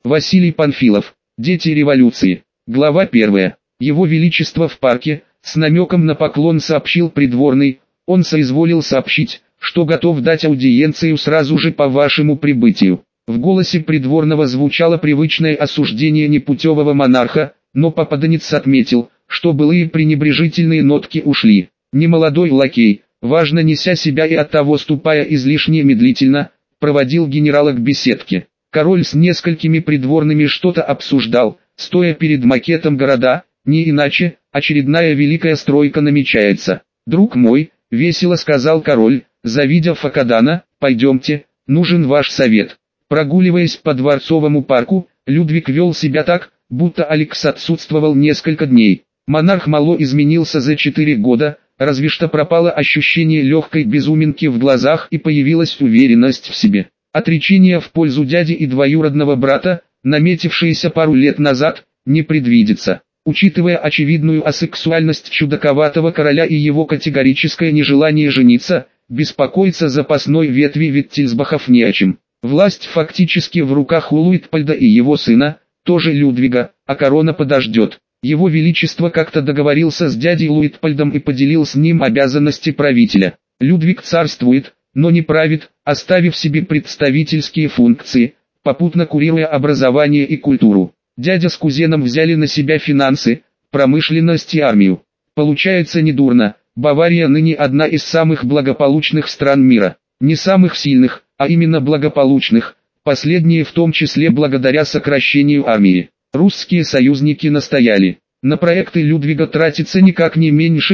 Василий Панфилов. Дети революции. Глава 1. Его Величество в парке, с намеком на поклон сообщил придворный, он соизволил сообщить, что готов дать аудиенцию сразу же по вашему прибытию. В голосе придворного звучало привычное осуждение непутевого монарха, но попаданец отметил, что былые пренебрежительные нотки ушли. Немолодой лакей, важно неся себя и оттого ступая излишне медлительно, проводил генерала к беседке. Король с несколькими придворными что-то обсуждал, стоя перед макетом города, не иначе, очередная великая стройка намечается. «Друг мой», — весело сказал король, завидя Факадана, — «пойдемте, нужен ваш совет». Прогуливаясь по Дворцовому парку, Людвиг вел себя так, будто Алекс отсутствовал несколько дней. Монарх мало изменился за 4 года, разве что пропало ощущение легкой безуминки в глазах и появилась уверенность в себе. Отречение в пользу дяди и двоюродного брата, наметившееся пару лет назад, не предвидится. Учитывая очевидную асексуальность чудаковатого короля и его категорическое нежелание жениться, беспокоиться запасной ветви Виттельсбахов не о чем. Власть фактически в руках у Луитпольда и его сына, тоже Людвига, а корона подождет. Его Величество как-то договорился с дядей Луитпольдом и поделил с ним обязанности правителя. Людвиг царствует, но не правит, оставив себе представительские функции, попутно курируя образование и культуру. Дядя с кузеном взяли на себя финансы, промышленность и армию. Получается недурно, Бавария ныне одна из самых благополучных стран мира. Не самых сильных, а именно благополучных, последние в том числе благодаря сокращению армии. Русские союзники настояли. На проекты Людвига тратится никак не меньше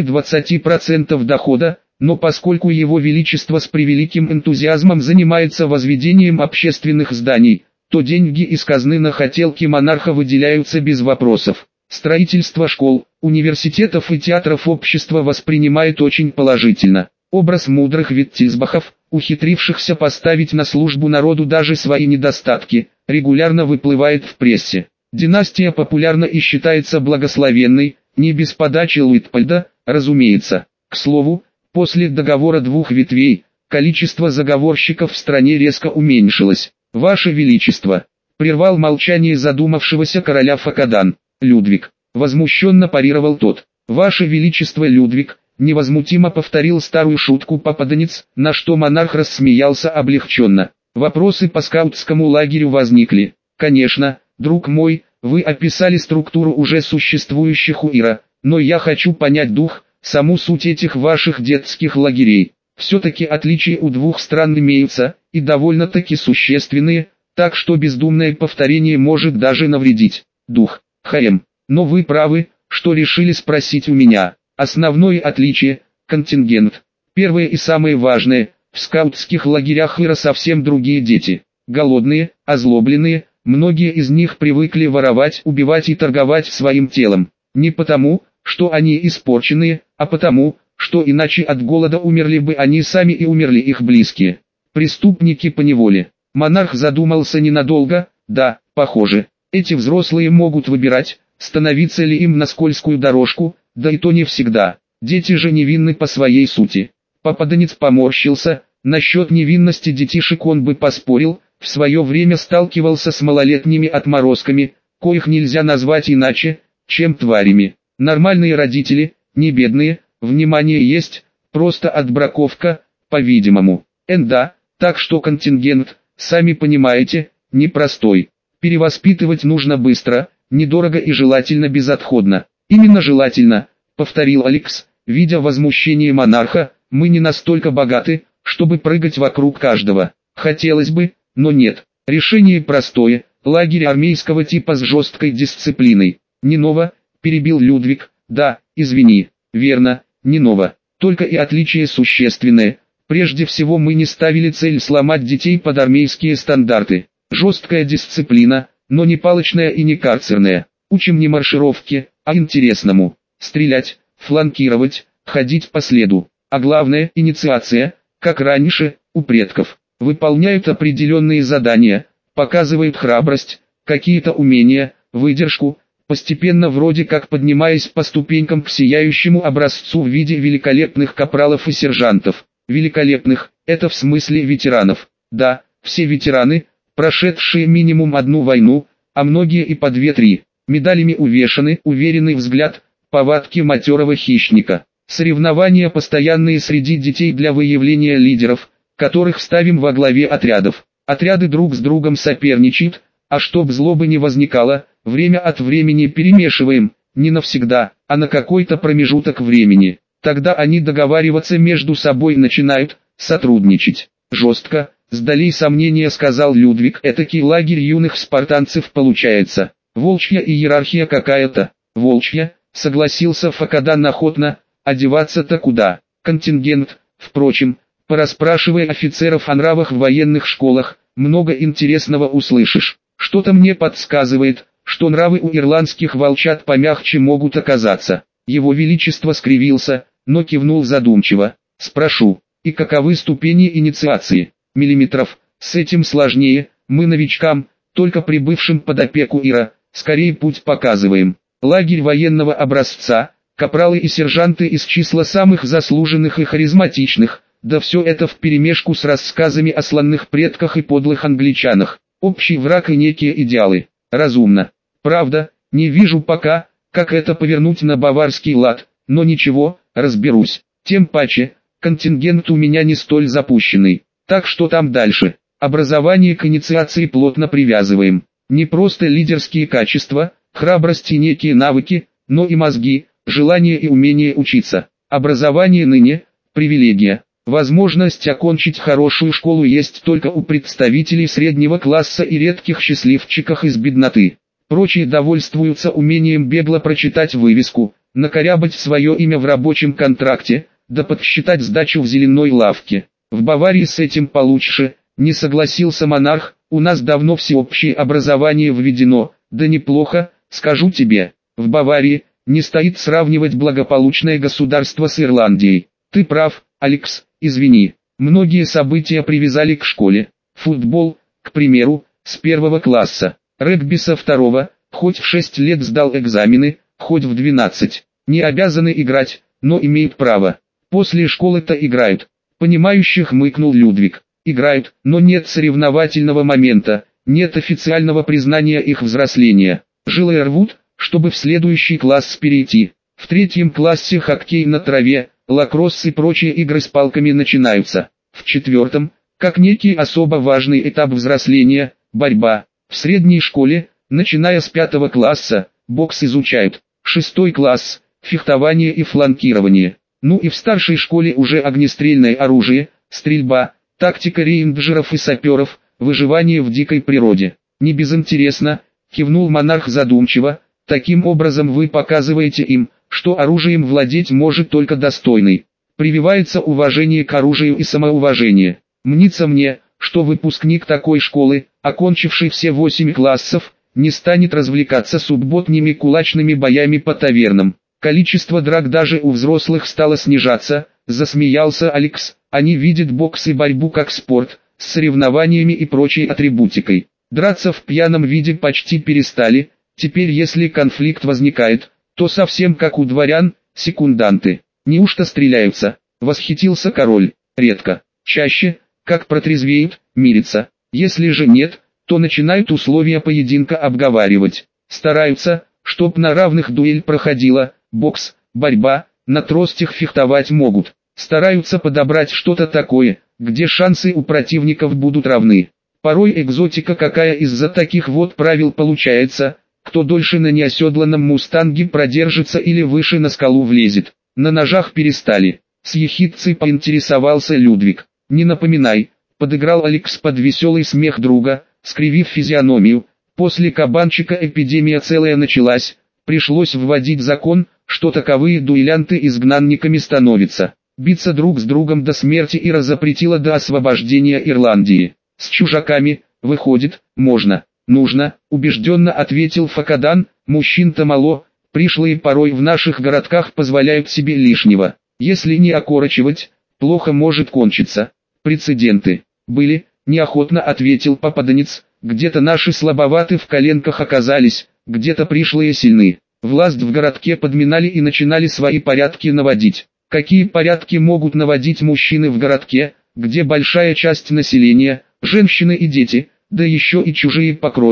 20% дохода, но поскольку его величество с превеликим энтузиазмом занимается возведением общественных зданий, то деньги из казны на хотелки монарха выделяются без вопросов. Строительство школ, университетов и театров общество воспринимает очень положительно. Образ мудрых Виттельсбахов, ухитрившихся поставить на службу народу даже свои недостатки, регулярно выплывает в прессе. Династия популярна и считается благословенной, не без подачи Луитпольда, разумеется. К слову, после договора двух ветвей, количество заговорщиков в стране резко уменьшилось. «Ваше Величество», — прервал молчание задумавшегося короля Факадан. «Людвиг», — возмущенно парировал тот. «Ваше Величество Людвиг», — невозмутимо повторил старую шутку попаданец, на что монарх рассмеялся облегченно. Вопросы по скаутскому лагерю возникли. «Конечно, друг мой, вы описали структуру уже существующих УИРа, но я хочу понять дух, саму суть этих ваших детских лагерей. Все-таки отличия у двух стран имеются, и довольно-таки существенные, так что бездумное повторение может даже навредить. Дух, но вы правы, что решили спросить у меня. Основное отличие – контингент. Первое и самое важное – в скаутских лагерях ИРа совсем другие дети. Голодные, озлобленные, многие из них привыкли воровать, убивать и торговать своим телом. Не потому, что они испорченные, а потому, что иначе от голода умерли бы они сами и умерли их близкие. Преступники поневоле. Монарх задумался ненадолго. Да, похоже, эти взрослые могут выбирать, становиться ли им на скользкую дорожку, да и то не всегда. Дети же невинны по своей сути. Попаданец поморщился, насчет невинности детишек он бы поспорил, в свое время сталкивался с малолетними отморозками, коих нельзя назвать иначе, чем тварями. Нормальные родители, не бедные, внимание есть, просто отбраковка, по-видимому. Да, так что контингент, сами понимаете, непростой. Перевоспитывать нужно быстро, недорого и желательно безотходно. Именно желательно, повторил Алекс, видя возмущение монарха, мы не настолько богаты, чтобы прыгать вокруг каждого. Хотелось бы, но нет. Решение простое, лагерь армейского типа с жесткой дисциплиной. Не ново, перебил Людвиг, да, извини, верно, не ново, только и отличие существенное. Прежде всего мы не ставили цель сломать детей под армейские стандарты. Жесткая дисциплина, но не палочная и не карцерная. Учим не маршировке, а интересному. Стрелять, фланкировать, ходить по следу. А главное, инициация, как раньше, у предков. Выполняют определенные задания, показывают храбрость, какие-то умения, выдержку, постепенно вроде как поднимаясь по ступенькам к сияющему образцу в виде великолепных капралов и сержантов. Великолепных, это в смысле ветеранов. Да, все ветераны, прошедшие минимум одну войну, а многие и по 2-3. Медалями увешаны, уверенный взгляд, повадки матерого хищника. Соревнования постоянные среди детей для выявления лидеров, которых ставим во главе отрядов. Отряды друг с другом соперничают, а чтоб злобы не возникало, время от времени перемешиваем, не навсегда, а на какой-то промежуток времени. Тогда они договариваться между собой начинают, сотрудничать. Жестко, с долей сомнения сказал Людвиг, этакий лагерь юных спартанцев получается. Волчья иерархия какая-то. Волчья, согласился Факадан охотно, одеваться-то куда? Контингент, впрочем, порасспрашивай офицеров о нравах в военных школах, много интересного услышишь. Что-то мне подсказывает, что нравы у ирландских волчат помягче могут оказаться. Его Величество скривился, но кивнул задумчиво. Спрошу, и каковы ступени инициации? Миллиметров, с этим сложнее, мы новичкам, только прибывшим под опеку Ира, скорее путь показываем. Лагерь военного образца, капралы и сержанты из числа самых заслуженных и харизматичных, да все это вперемешку с рассказами о славных предках и подлых англичанах. Общий враг и некие идеалы. Разумно. Правда, не вижу пока, как это повернуть на баварский лад, но ничего, разберусь. Тем паче, контингент у меня не столь запущенный. Так что там дальше? Образование к инициации плотно привязываем. Не просто лидерские качества, храбрость и некие навыки, но и мозги, желание и умение учиться. Образование ныне – привилегия. Возможность окончить хорошую школу есть только у представителей среднего класса и редких счастливчиков из бедноты. Прочие довольствуются умением бегло прочитать вывеску, накорябать свое имя в рабочем контракте, да подсчитать сдачу в зеленой лавке. В Баварии с этим получше, не согласился монарх, у нас давно всеобщее образование введено, да неплохо, скажу тебе, в Баварии не стоит сравнивать благополучное государство с Ирландией. Ты прав, Алекс, извини, многие события привязали к школе. Футбол, к примеру, с 1 класса, регби со 2, хоть в 6 лет сдал экзамены, хоть в 12. Не обязаны играть, но имеют право. После школы-то играют. Понимающих хмыкнул Людвиг. Играют, но нет соревновательного момента, нет официального признания их взросления. Жилы рвут, чтобы в следующий класс перейти. В 3 классе хоккей на траве, лакросс и прочие игры с палками начинаются. В 4, как некий особо важный этап взросления, борьба. В средней школе, начиная с 5 класса, бокс изучают. 6 класс, фехтование и фланкирование. Ну и в старшей школе уже огнестрельное оружие, стрельба, тактика рейнджеров и саперов, выживание в дикой природе. Не безинтересно, кивнул монарх задумчиво, таким образом вы показываете им, что оружием владеть может только достойный. Прививается уважение к оружию и самоуважение. Мнится мне, что выпускник такой школы, окончивший все 8 классов, не станет развлекаться субботними кулачными боями по тавернам. Количество драк даже у взрослых стало снижаться, засмеялся Алекс. Они видят бокс и борьбу как спорт, с соревнованиями и прочей атрибутикой. Драться в пьяном виде почти перестали, теперь если конфликт возникает, то совсем как у дворян, секунданты. Неужто стреляются? Восхитился король. Редко. Чаще, как протрезвеют, мирятся. Если же нет, то начинают условия поединка обговаривать. Стараются, чтоб на равных дуэль проходила, бокс, борьба, на тростях фехтовать могут. Стараются подобрать что-то такое, где шансы у противников будут равны. Порой экзотика какая из-за таких вот правил получается, кто дольше на неоседланном мустанге продержится или выше на скалу влезет. На ножах перестали. С ехидцей поинтересовался Людвиг. Не напоминай, подыграл Алекс под веселый смех друга, скривив физиономию. После кабанчика эпидемия целая началась, пришлось вводить закон, что таковые дуэлянты изгнанниками становятся. Биться друг с другом до смерти Ира запретила до освобождения Ирландии. С чужаками, выходит, можно, нужно, убежденно ответил Факадан, мужчин-то мало, пришлые порой в наших городках позволяют себе лишнего. Если не окорочивать, плохо может кончиться. Прецеденты были, неохотно ответил попаданец, где-то наши слабоваты в коленках оказались, где-то пришлые сильны. Власть в городке подминали и начинали свои порядки наводить. Какие порядки могут наводить мужчины в городке, где большая часть населения, женщины и дети, да еще и чужие по крови,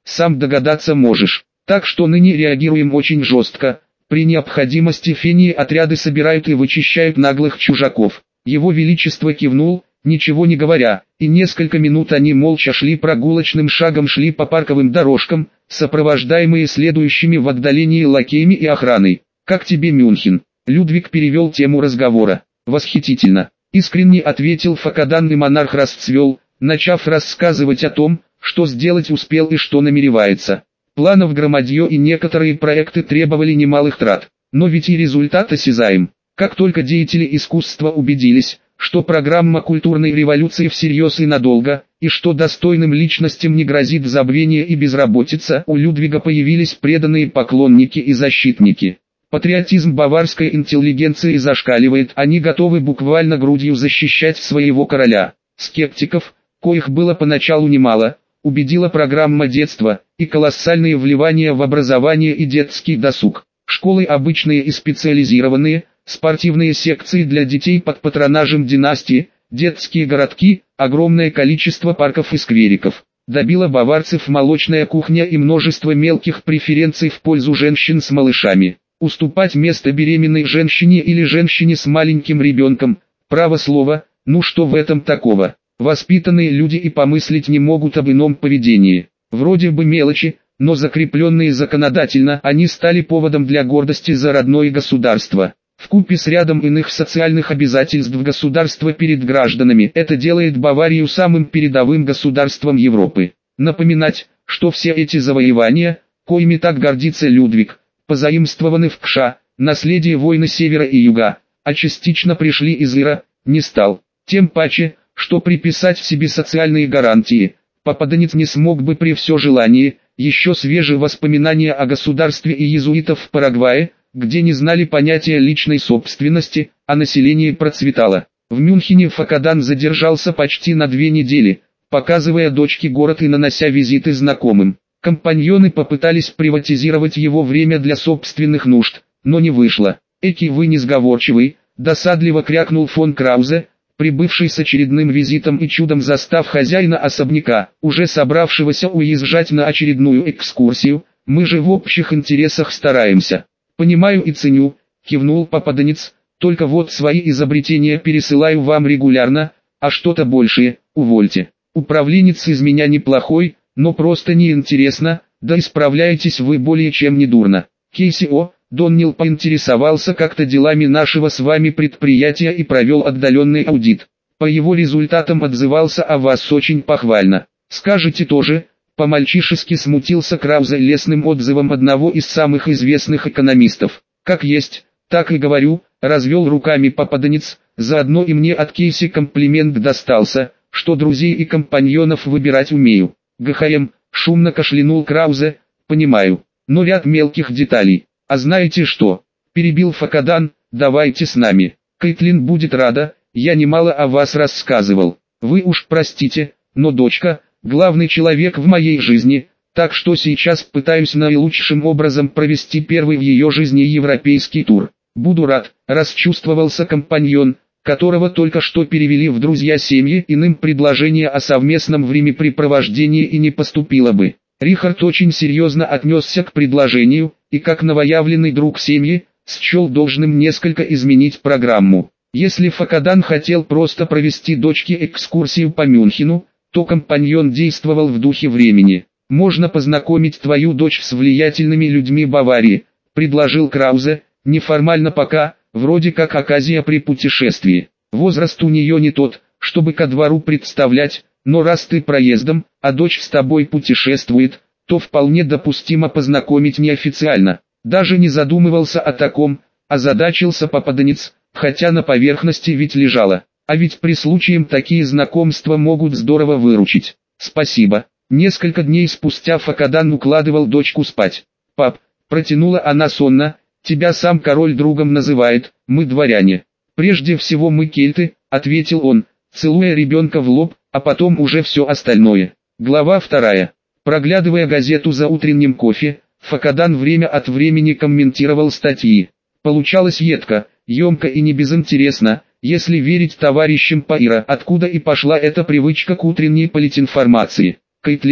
сам догадаться можешь. Так что ныне реагируем очень жестко. При необходимости фении отряды собирают и вычищают наглых чужаков. Его Величество кивнул, ничего не говоря, и несколько минут они молча шли прогулочным шагом по парковым дорожкам, сопровождаемые следующими в отдалении лакеями и охраной. «Как тебе Мюнхен?» Людвиг перевел тему разговора. «Восхитительно», — искренне ответил Факадан, и монарх расцвел, начав рассказывать о том, что сделать успел и что намеревается. Планов громадье, и некоторые проекты требовали немалых трат, но ведь и результат осязаем. Как только деятели искусства убедились, что программа культурной революции всерьез и надолго, и что достойным личностям не грозит забвение и безработица, у Людвига появились преданные поклонники и защитники. Патриотизм баварской интеллигенции зашкаливает, они готовы буквально грудью защищать своего короля. Скептиков, коих было поначалу немало, убедила программа детства и колоссальные вливания в образование и детский досуг. Школы обычные и специализированные, спортивные секции для детей под патронажем династии, детские городки, огромное количество парков и сквериков. Добила баварцев молочная кухня и множество мелких преференций в пользу женщин с малышами. Уступать место беременной женщине или женщине с маленьким ребенком, право слово, ну что в этом такого? Воспитанные люди и помыслить не могут об ином поведении. Вроде бы мелочи, но закрепленные законодательно, они стали поводом для гордости за родное государство. Вкупе с рядом иных социальных обязательств государства перед гражданами, это делает Баварию самым передовым государством Европы. Напоминать, что все эти завоевания, коими так гордится Людвиг, позаимствованы в КША, наследие войны севера и юга, а частично пришли из Ира, не стал. Тем паче, что приписать себе социальные гарантии, попаданец не смог бы при все желании. Еще свежие воспоминания о государстве и иезуитов в Парагвае, где не знали понятия личной собственности, а население процветало. В Мюнхене Факадан задержался почти на 2 недели, показывая дочке город и нанося визиты знакомым. Компаньоны попытались приватизировать его время для собственных нужд, но не вышло. «Эки вы несговорчивый», досадливо крякнул фон Краузе, прибывший с очередным визитом и чудом застав хозяина особняка, уже собравшегося уезжать на очередную экскурсию. «Мы же в общих интересах стараемся». «Понимаю и ценю», кивнул попаданец, «только вот свои изобретения пересылаю вам регулярно, а что-то большее, увольте. Управленец из меня неплохой, но просто неинтересно, да и справляетесь вы более чем недурно». Кейси Доннил поинтересовался как-то делами нашего с вами предприятия и провел отдаленный аудит. По его результатам отзывался о вас очень похвально. «Скажете тоже?» По-мальчишески смутился Краузе лестным отзывом одного из самых известных экономистов. «Как есть, так и говорю», развел руками попаданец, «заодно и мне от Кейси комплимент достался, что друзей и компаньонов выбирать умею». «ГХМ», шумно кашлянул Краузе, «понимаю, но ряд мелких деталей». «А знаете что?» – перебил Факадан, «давайте с нами. Кэтлин будет рада, я немало о вас рассказывал. Вы уж простите, но дочка – главный человек в моей жизни, так что сейчас пытаюсь наилучшим образом провести первый в ее жизни европейский тур. Буду рад», – расчувствовался компаньон, которого только что перевели в друзья семьи, иным предложение о совместном времяпрепровождении и не поступило бы. Рихард очень серьезно отнесся к предложению, и как новоявленный друг семьи, счел должным несколько изменить программу. Если Факадан хотел просто провести дочке экскурсию по Мюнхену, то компаньон действовал в духе времени. «Можно познакомить твою дочь с влиятельными людьми Баварии», – предложил Краузе, «неформально пока, вроде как оказия при путешествии. Возраст у нее не тот, чтобы ко двору представлять, но раз ты проездом, а дочь с тобой путешествует, то вполне допустимо познакомить неофициально». Даже не задумывался о таком, озадачился попаданец, хотя на поверхности ведь лежало. А ведь при случае такие знакомства могут здорово выручить. «Спасибо». Несколько дней спустя Факадан укладывал дочку спать. «Пап», протянула она сонно, «тебя сам король другом называет, мы дворяне». «Прежде всего мы кельты», ответил он, целуя ребенка в лоб, а потом уже все остальное. Глава 2. Проглядывая газету за утренним кофе, Факадан время от времени комментировал статьи. Получалось едко, емко и не безинтересно, если верить товарищам Паира, откуда и пошла эта привычка к утренней политинформации. «Кэтлин»,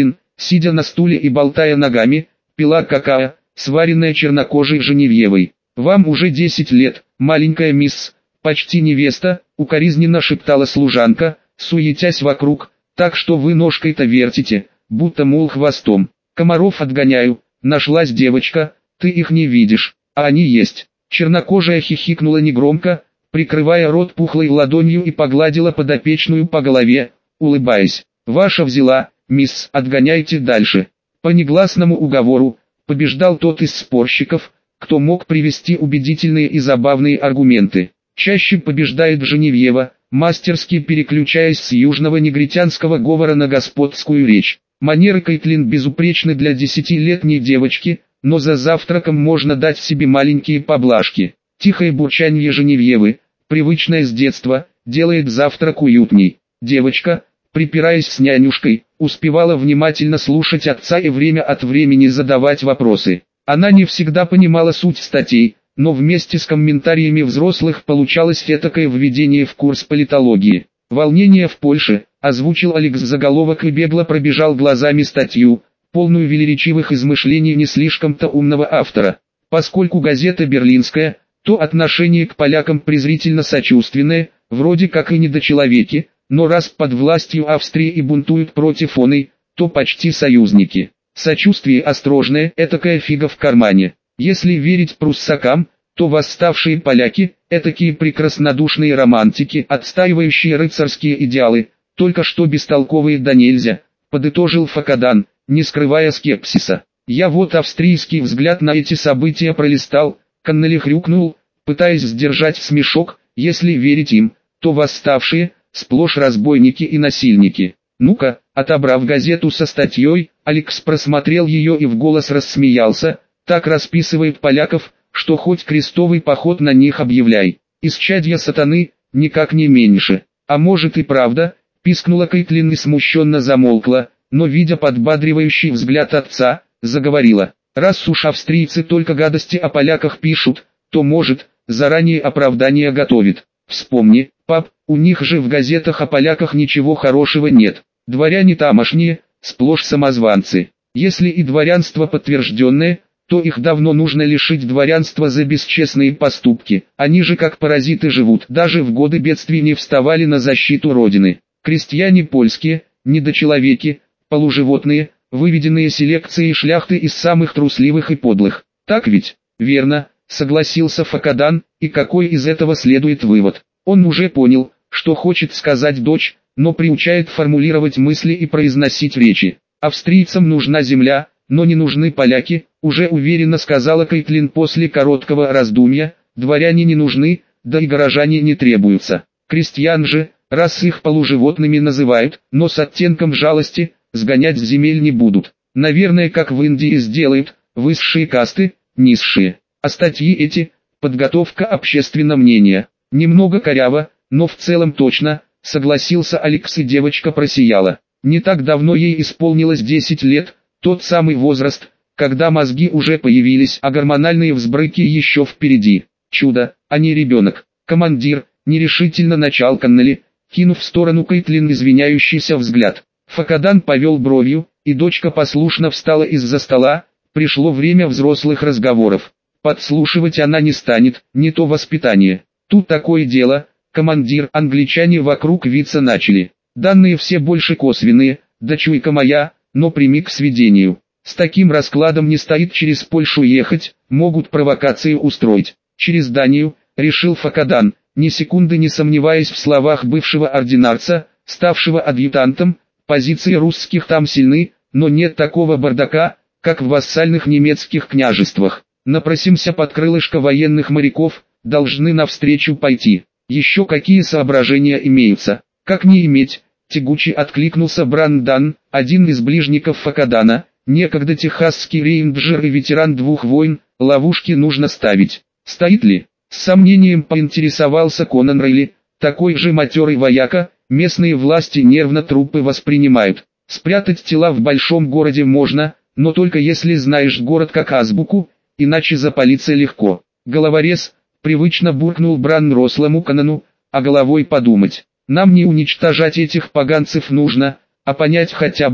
сидя на стуле и болтая ногами, пила какао, сваренное чернокожей Женевьевой. «Вам уже 10 лет, маленькая мисс, почти невеста», — укоризненно шептала служанка, суетясь вокруг, «так что вы ножкой-то вертите, будто мул хвостом. Комаров отгоняю, нашлась девочка, ты их не видишь, а они есть». Чернокожая хихикнула негромко, прикрывая рот пухлой ладонью и погладила подопечную по голове, улыбаясь. «Ваша взяла, мисс, отгоняйте дальше». По негласному уговору, побеждал тот из спорщиков, кто мог привести убедительные и забавные аргументы. Чаще побеждает Женевьева, мастерски переключаясь с южного негритянского говора на господскую речь. Манеры Кейтлин безупречны для 10-летней девочки, но за завтраком можно дать себе маленькие поблажки. Тихое бурчанье Женевьевы, привычное с детства, делает завтрак уютней. Девочка, припираясь с нянюшкой, успевала внимательно слушать отца и время от времени задавать вопросы. Она не всегда понимала суть статей, но вместе с комментариями взрослых получалось этакое введение в курс политологии. «Волнение в Польше», озвучил Алекс заголовок и бегло пробежал глазами статью, полную велеречивых измышлений не слишком-то умного автора. Поскольку газета берлинская, то отношение к полякам презрительно сочувственное, вроде как и недочеловеки, но раз под властью Австрии и бунтуют против оной, то почти союзники. Сочувствие осторожное, этакая фига в кармане. Если верить пруссакам, то восставшие поляки, этакие прекраснодушные романтики, отстаивающие рыцарские идеалы, только что бестолковые да нельзя, подытожил Факадан, не скрывая скепсиса. Я вот австрийский взгляд на эти события пролистал, Коннелли хрюкнул, пытаясь сдержать смешок, если верить им, то восставшие, сплошь разбойники и насильники. Ну-ка, отобрав газету со статьей, Алекс просмотрел ее и в голос рассмеялся, так расписывает поляков, что хоть крестовый поход на них объявляй. Исчадья сатаны, никак не меньше. А может и правда, пискнула Кейтлин и смущенно замолкла, но видя подбадривающий взгляд отца, заговорила. Раз уж австрийцы только гадости о поляках пишут, то может, заранее оправдание готовит. Вспомни, пап, у них же в газетах о поляках ничего хорошего нет. Дворяне тамошние, сплошь самозванцы. Если и дворянство подтвержденное, то их давно нужно лишить дворянства за бесчестные поступки. Они же как паразиты живут, даже в годы бедствий не вставали на защиту родины. Крестьяне польские, недочеловеки, полуживотные, выведенные селекцией шляхты из самых трусливых и подлых. Так ведь? Верно, согласился Факадан, и какой из этого следует вывод? Он уже понял, что хочет сказать дочь, но приучает формулировать мысли и произносить речи. Австрийцам нужна земля, но не нужны поляки, уже уверенно сказала Кейтлин после короткого раздумья, дворяне не нужны, да и горожане не требуются. Крестьян же, раз их полуживотными называют, но с оттенком жалости, сгонять с земель не будут. Наверное, как в Индии сделают, высшие касты, низшие. А статьи эти, подготовка общественного мнения. Немного коряво, но в целом точно, согласился Алекс, и девочка просияла. Не так давно ей исполнилось 10 лет, тот самый возраст, когда мозги уже появились, а гормональные взбрыки еще впереди. Чудо, а не ребенок. Командир, нерешительно начал Коннелли, кинув в сторону Кейтлин извиняющийся взгляд. Факадан повел бровью, и дочка послушно встала из-за стола. Пришло время взрослых разговоров. Подслушивать она не станет, не то воспитание. Тут такое дело, командир, англичане вокруг виться начали. Данные все больше косвенные, да чуйка моя, но прими к сведению. С таким раскладом не стоит через Польшу ехать, могут провокации устроить. Через Данию, решил Факадан, ни секунды не сомневаясь в словах бывшего ординарца, ставшего адъютантом. Позиции русских там сильны, но нет такого бардака, как в вассальных немецких княжествах. Напросимся под крылышко военных моряков, должны навстречу пойти. Еще какие соображения имеются? Как не иметь? Тягуче откликнулся Брандан, один из ближников Факадана, некогда техасский рейнджер и ветеран 2 войн. Ловушки нужно ставить. Стоит ли? С сомнением поинтересовался Конан Рейли, такой же матерый вояка. Местные власти нервно трупы воспринимают. Спрятать тела в большом городе можно, но только если знаешь город как азбуку, иначе запалиться легко. Головорез, привычно буркнул Бран рослому Конану, а головой подумать. Нам не уничтожать этих поганцев нужно, а понять хотя бы,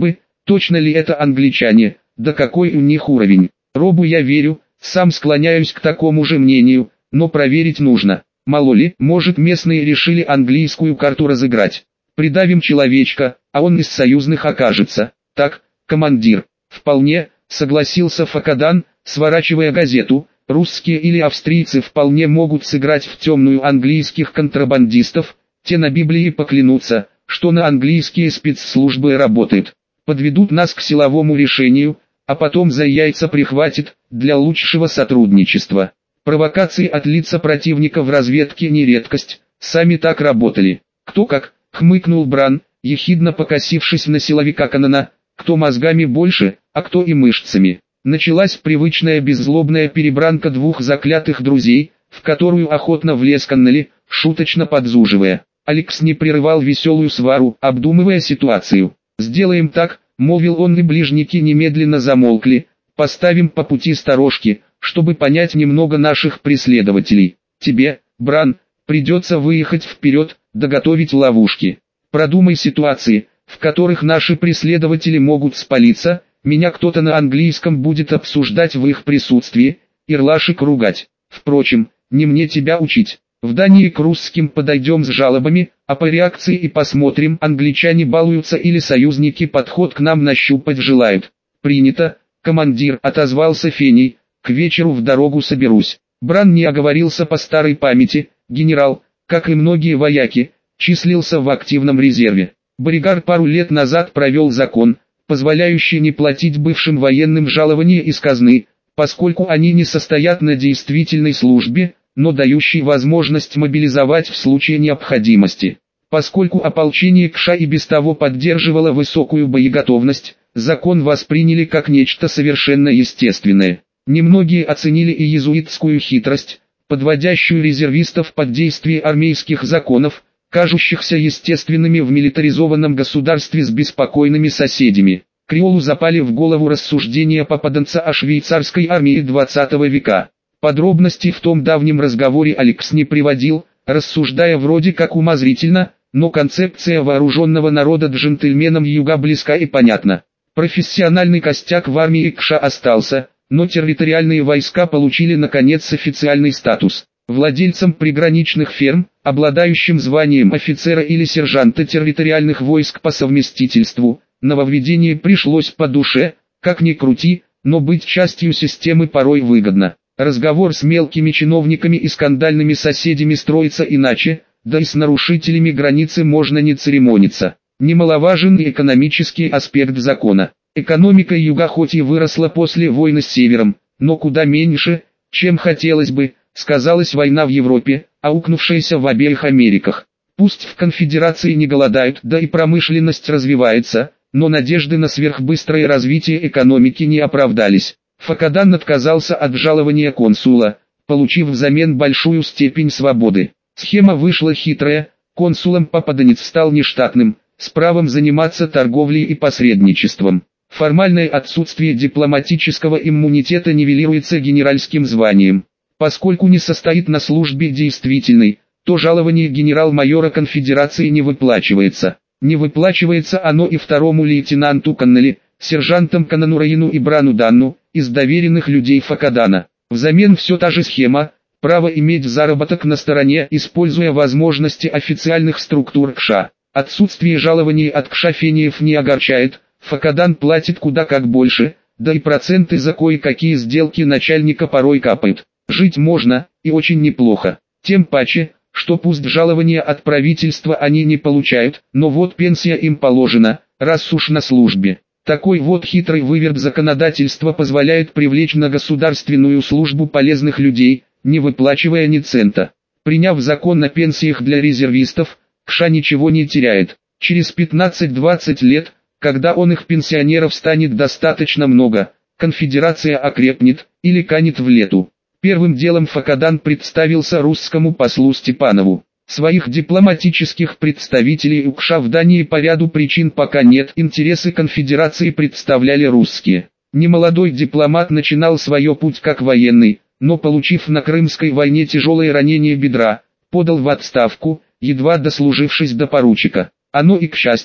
Точно ли это англичане, да какой у них уровень? Робу я верю, сам склоняюсь к такому же мнению, но проверить нужно. Мало ли, может местные решили английскую карту разыграть. Придавим человечка, а он из союзных окажется. Так, командир. Вполне, согласился Факадан, сворачивая газету. Русские или австрийцы вполне могут сыграть в темную английских контрабандистов. Те на Библии поклянутся, что на английские спецслужбы работают. Подведут нас к силовому решению, а потом за яйца прихватит, для лучшего сотрудничества. Провокации от лица противника в разведке не редкость, сами так работали. Кто как, хмыкнул Бран, ехидно покосившись на силовика Конана, кто мозгами больше, а кто и мышцами. Началась привычная беззлобная перебранка двух заклятых друзей, в которую охотно влез Коннелли, шуточно подзуживая. Алекс не прерывал веселую свару, обдумывая ситуацию. «Сделаем так», — молвил он, и ближники немедленно замолкли, «поставим по пути сторожки, чтобы понять немного наших преследователей. Тебе, Бран, придется выехать вперед, доготовить ловушки. Продумай ситуации, в которых наши преследователи могут спалиться, меня кто-то на английском будет обсуждать в их присутствии, ирлашек ругать. Впрочем, не мне тебя учить. В Дании к русским подойдем с жалобами, а по реакции и посмотрим, англичане балуются или союзники подход к нам нащупать желают». «Принято, командир», — отозвался Фений, «к вечеру в дорогу соберусь». Бран не оговорился по старой памяти, генерал, как и многие вояки, числился в активном резерве. Боригар пару лет назад провел закон, позволяющий не платить бывшим военным жалования из казны, поскольку они не состоят на действительной службе, но дающий возможность мобилизовать в случае необходимости. Поскольку ополчение КША и без того поддерживало высокую боеготовность, закон восприняли как нечто совершенно естественное. Немногие оценили и иезуитскую хитрость, подводящую резервистов под действие армейских законов, кажущихся естественными в милитаризованном государстве с беспокойными соседями. Криолу запали в голову рассуждения попаданца о швейцарской армии 20 века. Подробностей в том давнем разговоре Алекс не приводил, рассуждая вроде как умозрительно, но концепция вооруженного народа джентльменам юга близка и понятна. Профессиональный костяк в армии КША остался, но территориальные войска получили наконец официальный статус. Владельцам приграничных ферм, обладающим званием офицера или сержанта территориальных войск по совместительству, нововведение пришлось по душе, как ни крути, но быть частью системы порой выгодно. Разговор с мелкими чиновниками и скандальными соседями строится иначе, да и с нарушителями границы можно не церемониться. Немаловажен и экономический аспект закона. Экономика юга хоть и выросла после войны с севером, но куда меньше, чем хотелось бы, сказалась война в Европе, аукнувшаяся в обеих Америках. Пусть в конфедерации не голодают, да и промышленность развивается, но надежды на сверхбыстрое развитие экономики не оправдались. Факадан отказался от жалования консула, получив взамен большую степень свободы. Схема вышла хитрая, консулом попаданец стал нештатным, с правом заниматься торговлей и посредничеством. Формальное отсутствие дипломатического иммунитета нивелируется генеральским званием. Поскольку не состоит на службе действительной, то жалование генерал-майора конфедерации не выплачивается. Не выплачивается оно и второму лейтенанту Коннелли, сержантам Конану Раину и Брану Данну, из доверенных людей Факадана. Взамен все та же схема, право иметь заработок на стороне, используя возможности официальных структур КША. Отсутствие жалований от КША Фениев не огорчает, Факадан платит куда как больше, да и проценты за кое-какие сделки начальника порой капают. Жить можно, и очень неплохо. Тем паче, что пусть жалования от правительства они не получают, но вот пенсия им положена, раз уж на службе. Такой вот хитрый выверт законодательства позволяет привлечь на государственную службу полезных людей, не выплачивая ни цента. Приняв закон о пенсиях для резервистов, КША ничего не теряет. Через 15-20 лет, когда он их пенсионеров станет достаточно много, конфедерация окрепнет или канет в лету. Первым делом Факадан представился русскому послу Степанову. Своих дипломатических представителей у КША в Дании по ряду причин пока нет, интересы конфедерации представляли русские. Немолодой дипломат начинал свое путь как военный, но получив на Крымской войне тяжелое ранение бедра, подал в отставку, едва дослужившись до поручика. Оно и к счастью,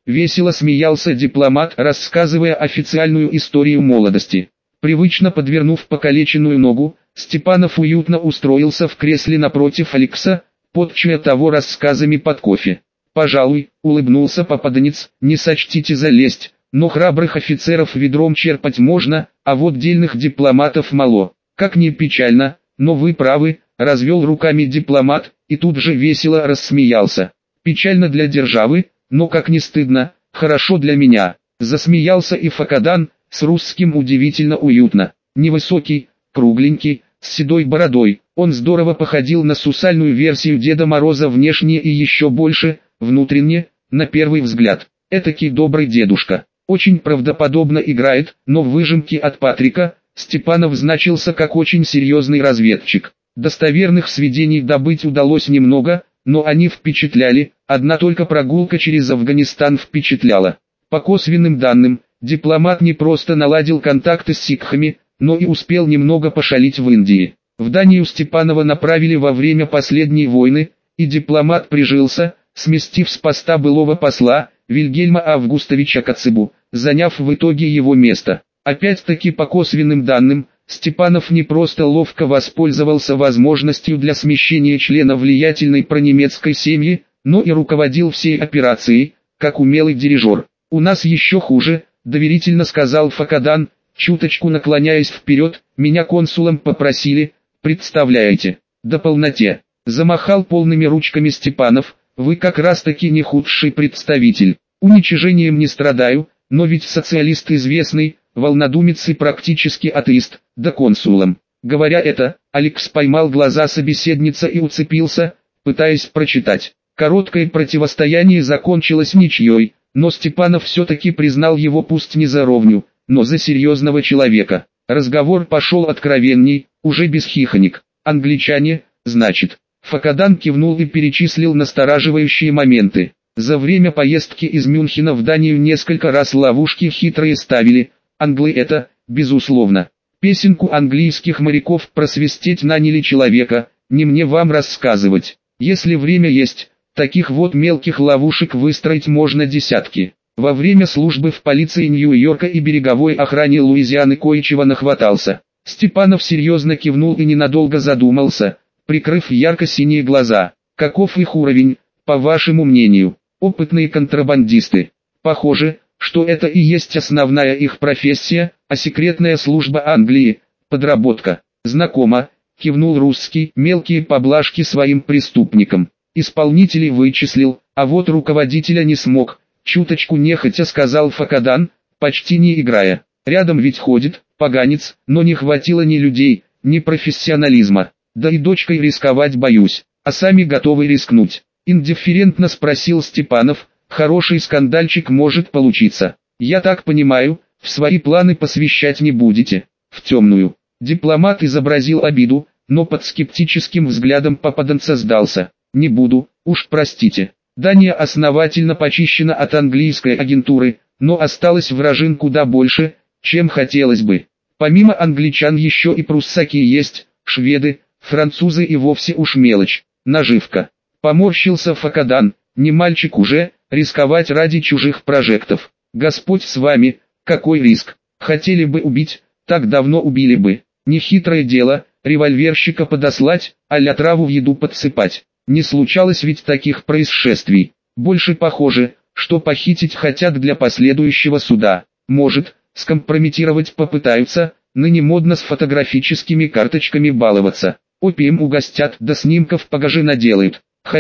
весело смеялся дипломат, рассказывая официальную историю молодости. Привычно подвернув покалеченную ногу, Степанов уютно устроился в кресле напротив Алекса, подчуя того рассказами под кофе. «Пожалуй», — улыбнулся попаданец, — «не сочтите за лесть, но храбрых офицеров ведром черпать можно, а вот дельных дипломатов мало. Как ни печально, но вы правы», — развел руками дипломат, и тут же весело рассмеялся. «Печально для державы, но как не стыдно, хорошо для меня», — засмеялся и Факадан, с русским удивительно уютно. Невысокий, кругленький, с седой бородой, он здорово походил на сусальную версию Деда Мороза внешне и еще больше, внутренне, на первый взгляд. Этакий добрый дедушка. Очень правдоподобно играет, но в выжимке от Патрика Степанов значился как очень серьезный разведчик. Достоверных сведений добыть удалось немного, но они впечатляли, одна только прогулка через Афганистан впечатляла. По косвенным данным, дипломат не просто наладил контакты с сикхами, но и успел немного пошалить в Индии. В Данию Степанова направили во время последней войны, и дипломат прижился, сместив с поста былого посла, Вильгельма Августовича Коцыбу, заняв в итоге его место. Опять-таки по косвенным данным, Степанов не просто ловко воспользовался возможностью для смещения члена влиятельной пронемецкой семьи, но и руководил всей операцией, как умелый дирижер. «У нас еще хуже», — доверительно сказал Факадан, чуточку наклоняясь вперед, «меня консулом попросили, представляете, до полноте». Замахал полными ручками Степанов, «Вы как раз таки не худший представитель. Уничижением не страдаю, но ведь социалист известный, волнодумец и практически атеист, да консулом». Говоря это, Алекс поймал глаза собеседницы и уцепился, пытаясь прочитать. Короткое противостояние закончилось ничьей, но Степанов все-таки признал его пусть не за ровню, но за серьезного человека. Разговор пошел откровенней, уже без хихонек. «Англичане, значит». Факадан кивнул и перечислил настораживающие моменты. За время поездки из Мюнхена в Данию несколько раз ловушки хитрые ставили. Англы это, безусловно. Песенку английских моряков просвистеть наняли человека, не мне вам рассказывать. Если время есть, таких вот мелких ловушек выстроить можно десятки. Во время службы в полиции Нью-Йорка и береговой охране Луизианы кое-чего нахватался. Степанов серьезно кивнул и ненадолго задумался, прикрыв ярко-синие глаза. «Каков их уровень, по вашему мнению?» «Опытные контрабандисты. Похоже, что это и есть основная их профессия, а секретная служба Англии – подработка». «Знакомо», – кивнул русский, «мелкие поблажки своим преступникам. Исполнителей вычислил, а вот руководителя не смог», – чуточку нехотя сказал Факадан, почти не играя. «Рядом ведь ходит, поганец, но не хватило ни людей, ни профессионализма. Да и дочкой рисковать боюсь, а сами готовы рискнуть». Индифферентно спросил Степанов, «Хороший скандальчик может получиться. Я так понимаю, в свои планы посвящать не будете?» «В темную». Дипломат изобразил обиду, но под скептическим взглядом попаданца сдался. «Не буду, уж простите. Дания основательно почищена от английской агентуры, но осталось вражин куда больше, чем хотелось бы. Помимо англичан еще и пруссаки есть, шведы, французы и вовсе уж мелочь, наживка». Поморщился Факадан, «Не мальчик уже, рисковать ради чужих прожектов. Господь с вами, какой риск? Хотели бы убить, так давно убили бы. Нехитрое дело, револьверщика подослать, а-ля траву в еду подсыпать. Не случалось ведь таких происшествий. Больше похоже, что похитить хотят для последующего суда. Может, скомпрометировать попытаются, ныне модно с фотографическими карточками баловаться. Опием угостят, да снимков погожи наделают».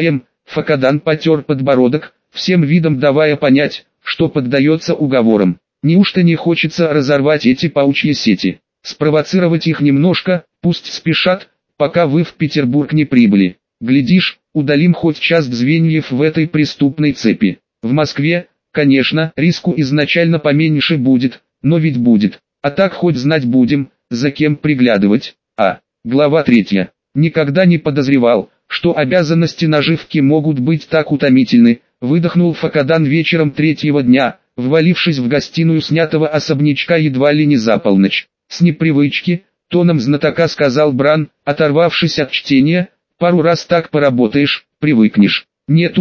Факадан потер подбородок, всем видом давая понять, что поддается уговорам. Неужто не хочется разорвать эти паучьи сети, спровоцировать их немножко, пусть спешат, пока вы в Петербург не прибыли. Глядишь, удалим хоть часть звеньев в этой преступной цепи. В Москве, конечно, риску изначально поменьше будет, но ведь будет. А так хоть знать будем, за кем приглядывать. Глава 3. Никогда не подозревал, что обязанности наживки могут быть так утомительны, выдохнул Факадан вечером третьего дня, ввалившись в гостиную снятого особнячка едва ли не за полночь. С непривычки, тоном знатока сказал Бран, оторвавшись от чтения, пару раз так поработаешь, привыкнешь. Нет уж,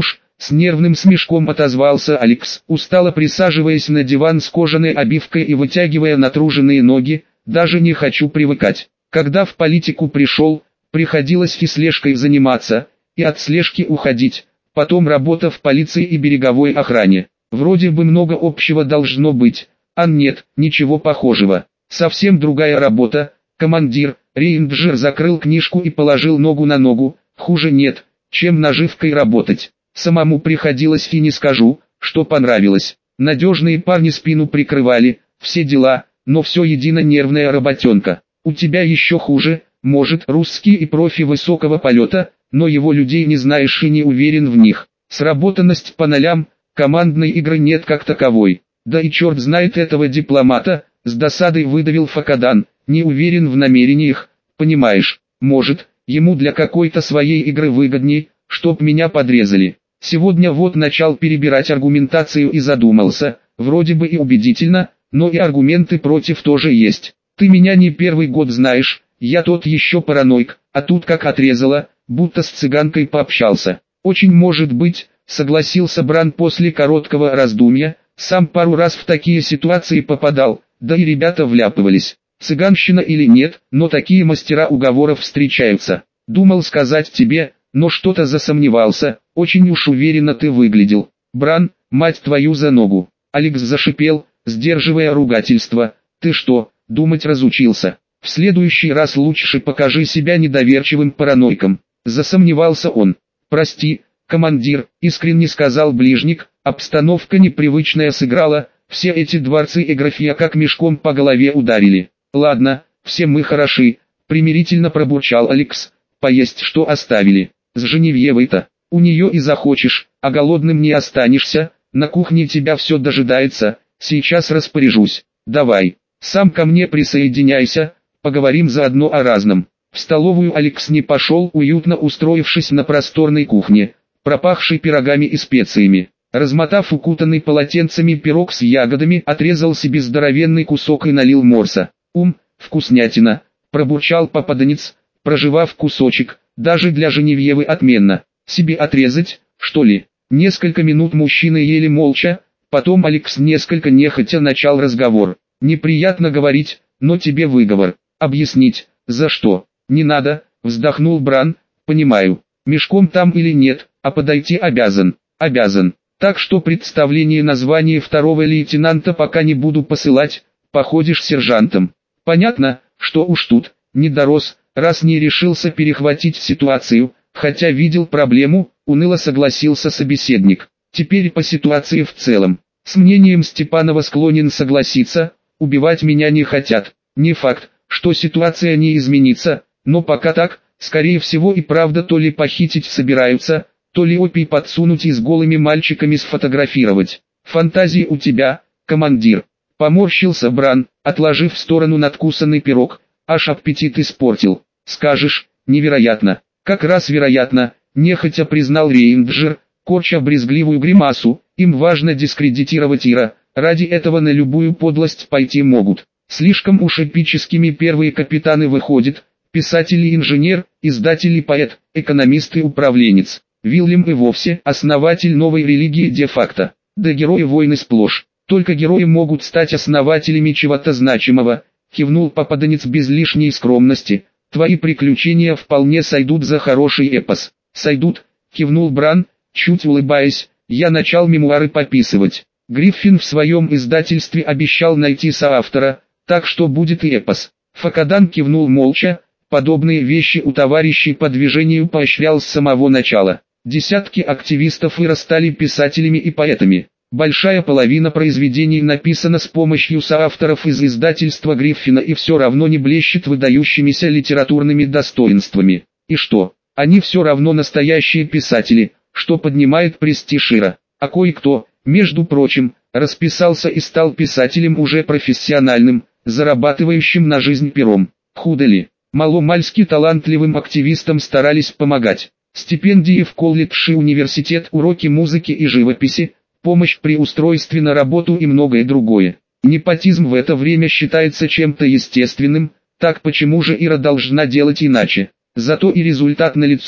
С нервным смешком отозвался Алекс, устало присаживаясь на диван с кожаной обивкой и вытягивая натруженные ноги. Даже не хочу привыкать. Когда в политику пришел, приходилось и слежкой заниматься, и от слежки уходить. Потом работа в полиции и береговой охране. Вроде бы много общего должно быть, а нет, ничего похожего. Совсем другая работа. Командир, рейнджер закрыл книжку и положил ногу на ногу. Хуже нет, чем наживкой работать. Самому приходилось и не скажу, что понравилось. Надежные парни спину прикрывали, все дела, но все едино нервная работенка. У тебя еще хуже, может, русский и профи высокого полета, но его людей не знаешь и не уверен в них. Сработанность по нолям, командной игры нет как таковой. Да и черт знает этого дипломата, с досадой выдавил Факадан, не уверен в намерениях, понимаешь, может, ему для какой-то своей игры выгодней, чтоб меня подрезали. Сегодня вот начал перебирать аргументацию и задумался, вроде бы и убедительно, но и аргументы против тоже есть. Ты меня не первый год знаешь, я тот еще параноик, а тут как отрезало, будто с цыганкой пообщался. Очень может быть, согласился Бран после короткого раздумья, сам пару раз в такие ситуации попадал, да и ребята вляпывались. Цыганщина или нет, но такие мастера уговоров встречаются. Думал сказать тебе, но что-то засомневался, очень уж уверенно ты выглядел. Бран, мать твою за ногу. Алекс зашипел, сдерживая ругательство. Ты что, думать разучился? В следующий раз лучше покажи себя недоверчивым параноиком. Засомневался он. Прости, командир, искренне сказал ближник, обстановка непривычная сыграла, все эти дворцы и графия как мешком по голове ударили. Ладно, все мы хороши, примирительно пробурчал Алекс, поесть что оставили. С Женевьевой-то, у нее и захочешь, а голодным не останешься, на кухне тебя все дожидается, сейчас распоряжусь. Давай, сам ко мне присоединяйся, поговорим заодно о разном. В столовую Алекс не пошел, уютно устроившись на просторной кухне, пропахшей пирогами и специями. Размотав укутанный полотенцами пирог с ягодами, отрезал себе здоровенный кусок и налил морса. Вкуснятина, пробурчал попаданец, прожевав кусочек, даже для Женевьевы отменно. Себе отрезать, что ли? Несколько минут мужчины ели молча, потом Алекс несколько нехотя начал разговор. Неприятно говорить, но тебе выговор. Объяснить, за что? Не надо, вздохнул Бран, понимаю. Мешком там или нет, а подойти обязан. Обязан. Так что представление названия второго лейтенанта пока не буду посылать, походишь сержантом. Понятно, что уж тут, не дорос, раз не решился перехватить ситуацию, хотя видел проблему, уныло согласился собеседник. Теперь по ситуации в целом. С мнением Степанова склонен согласиться, убивать меня не хотят. Не факт, что ситуация не изменится, но пока так, скорее всего и правда то ли похитить собираются, то ли опий подсунуть и с голыми мальчиками сфотографировать. Фантазии у тебя, командир. Поморщился Бран, отложив в сторону надкусанный пирог, аж аппетит испортил. Скажешь, невероятно. Как раз вероятно, нехотя признал рейнджер, корча брезгливую гримасу, им важно дискредитировать Ира, ради этого на любую подлость пойти могут. Слишком уж эпическими первые капитаны выходят, писатель и инженер, издатель и поэт, экономист и управленец. Вильям и вовсе основатель новой религии де-факто. Да герои войны сплошь. Только герои могут стать основателями чего-то значимого, кивнул попаданец без лишней скромности. Твои приключения вполне сойдут за хороший эпос. Сойдут, кивнул Бран, чуть улыбаясь, я начал мемуары пописывать. Гриффин в своем издательстве обещал найти соавтора, так что будет и эпос. Факадан кивнул молча, подобные вещи у товарищей по движению поощрял с самого начала. Десятки активистов и стали писателями и поэтами. Большая половина произведений написана с помощью соавторов из издательства Гриффина и все равно не блещет выдающимися литературными достоинствами. И что? Они все равно настоящие писатели, что поднимает престиж Ира. А кое-кто, между прочим, расписался и стал писателем уже профессиональным, зарабатывающим на жизнь пером. Худо ли? Маломальски талантливым активистам старались помогать. Стипендии в колледж и университет, уроки музыки и живописи, помощь при устройстве на работу и многое другое. Непотизм в это время считается чем-то естественным, так почему же Ира должна делать иначе? Зато и результат налицо.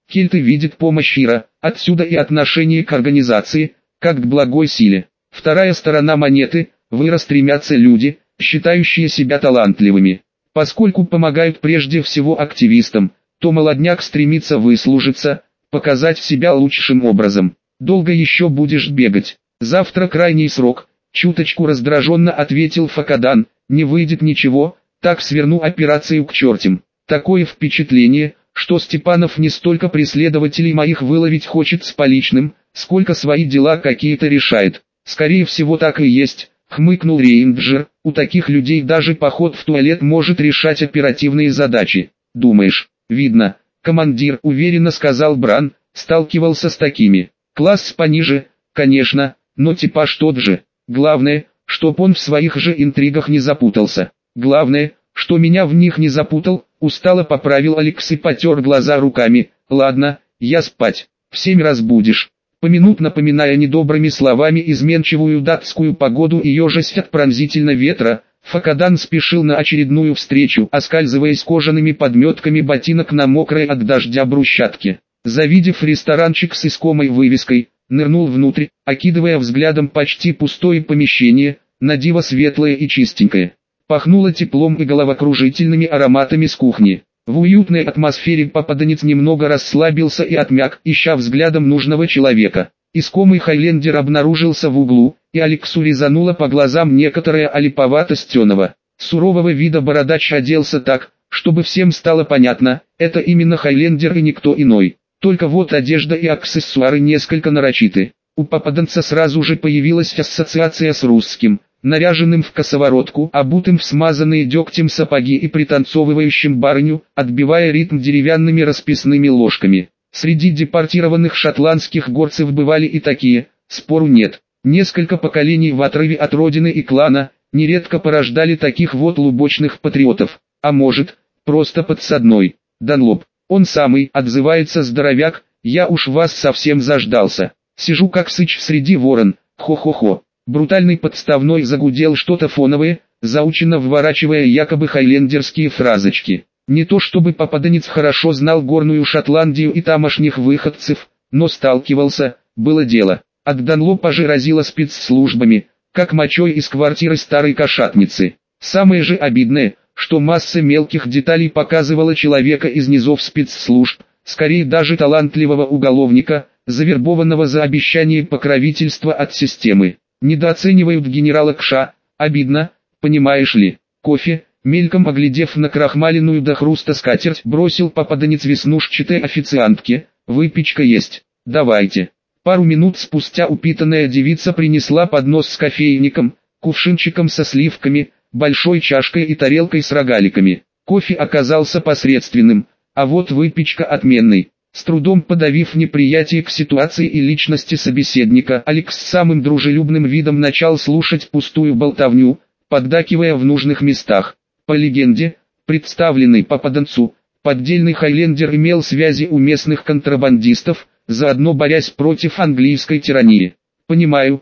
Кельты видят помощь Ира, отсюда и отношение к организации, как к благой силе. Вторая сторона монеты – в Ира стремятся люди, считающие себя талантливыми. Поскольку помогают прежде всего активистам, то молодняк стремится выслужиться, показать себя лучшим образом. «Долго еще будешь бегать? Завтра крайний срок», – чуточку раздраженно ответил Факадан. «Не выйдет ничего, так сверну операцию к чертям». Такое впечатление, что Степанов не столько преследователей моих выловить хочет с поличным, сколько свои дела какие-то решает. «Скорее всего так и есть», — хмыкнул рейнджер. «У таких людей даже поход в туалет может решать оперативные задачи». «Думаешь?» «Видно». «Командир», — уверенно сказал Бран, — «сталкивался с такими. Класс пониже, конечно, но типаж тот же. Главное, чтоб он в своих же интригах не запутался. Главное, что меня в них не запутал». Устало поправил Алекс и потер глаза руками. «Ладно, я спать. В 7 разбудишь». Поминутно поминая недобрыми словами изменчивую датскую погоду и ежась от пронзительно ветра, Факадан спешил на очередную встречу, оскальзываясь кожаными подметками ботинок на мокрой от дождя брусчатке. Завидев ресторанчик с искомой вывеской, нырнул внутрь, окидывая взглядом почти пустое помещение, на диво светлое и чистенькое. Пахнуло теплом и головокружительными ароматами с кухни. В уютной атмосфере попаданец немного расслабился и отмяк, ища взглядом нужного человека. Искомый хайлендер обнаружился в углу, и Алексу резануло по глазам некоторая олиповатость тёного. Сурового вида бородач оделся так, чтобы всем стало понятно, это именно хайлендер и никто иной. Только вот одежда и аксессуары несколько нарочиты. У попаданца сразу же появилась ассоциация с русским, наряженным в косоворотку, обутым в смазанные дегтем сапоги и пританцовывающим барыню, отбивая ритм деревянными расписными ложками. Среди депортированных шотландских горцев бывали и такие, спору нет. Несколько поколений в отрыве от родины и клана, нередко порождали таких вот лубочных патриотов. А может, просто подсадной. Данлоп, он самый, отзывается здоровяк, я уж вас совсем заждался. Сижу как сыч среди ворон, хо-хо-хо. Брутальный подставной загудел что-то фоновое, заученно вворачивая якобы хайлендерские фразочки. Не то чтобы попаданец хорошо знал горную Шотландию и тамошних выходцев, но сталкивался, было дело. От Данлопа же разило спецслужбами, как мочой из квартиры старой кошатницы. Самое же обидное, что масса мелких деталей показывала человека из низов спецслужб, скорее даже талантливого уголовника, завербованного за обещание покровительства от системы. Недооценивают генерала Кша, обидно, понимаешь ли. Кофе, мельком оглядев накрахмаленную до хруста скатерть, бросил попаданец веснушчатой официантке, выпечка есть, давайте. Пару минут спустя упитанная девица принесла поднос с кофейником, кувшинчиком со сливками, большой чашкой и тарелкой с рогаликами. Кофе оказался посредственным, а вот выпечка отменной. С трудом подавив неприятие к ситуации и личности собеседника, Алекс с самым дружелюбным видом начал слушать пустую болтовню, поддакивая в нужных местах. По легенде, представленной попаданцу, поддельный хайлендер имел связи у местных контрабандистов, заодно борясь против английской тирании. «Понимаю,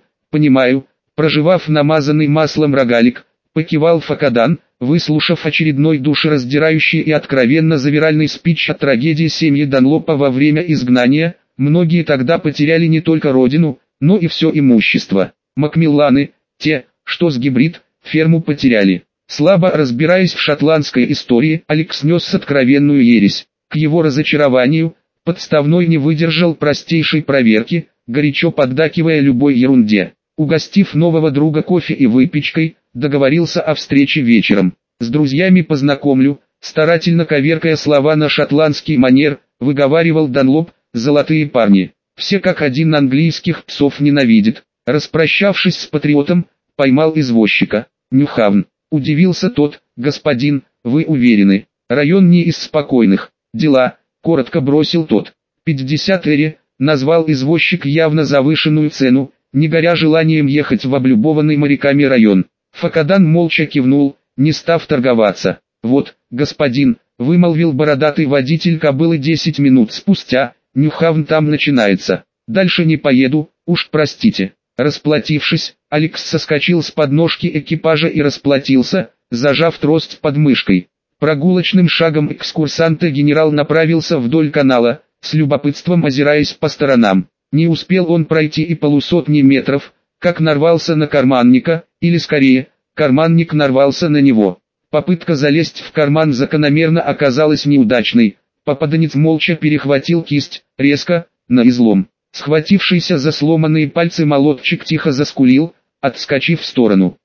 прожевав намазанный маслом рогалик, покивал Факадан, выслушав очередной душераздирающий и откровенно завиральный спич о трагедии семьи Данлопа во время изгнания. Многие тогда потеряли не только родину, но и все имущество. Макмилланы, те, что с гибрид, ферму потеряли. Слабо разбираясь в шотландской истории, Алекс нес откровенную ересь. К его разочарованию, подставной не выдержал простейшей проверки, горячо поддакивая любой ерунде. Угостив нового друга кофе и выпечкой, договорился о встрече вечером. «С друзьями познакомлю», старательно коверкая слова на шотландский манер, выговаривал Данлоп, «золотые парни. Все как один английских псов ненавидят». Распрощавшись с патриотом, поймал извозчика. «Ньюхавн». Удивился тот. «Господин, вы уверены? Район не из спокойных. Дела», коротко бросил тот. 50 эри, назвал извозчик явно завышенную цену, не горя желанием ехать в облюбованный моряками район. Факадан молча кивнул, не став торговаться. «Вот, господин», вымолвил бородатый водитель кобылы 10 минут спустя, «Ньюхавн там начинается. Дальше не поеду, уж простите». Расплатившись, Алекс соскочил с подножки экипажа и расплатился, зажав трость под мышкой. Прогулочным шагом экскурсанта генерал направился вдоль канала, с любопытством озираясь по сторонам. Не успел он пройти и полусотни метров, как нарвался на карманника, или скорее, карманник нарвался на него. Попытка залезть в карман закономерно оказалась неудачной. Попаданец молча перехватил кисть, резко, на излом. Схватившийся за сломанные пальцы молодчик тихо заскулил, отскочив в сторону.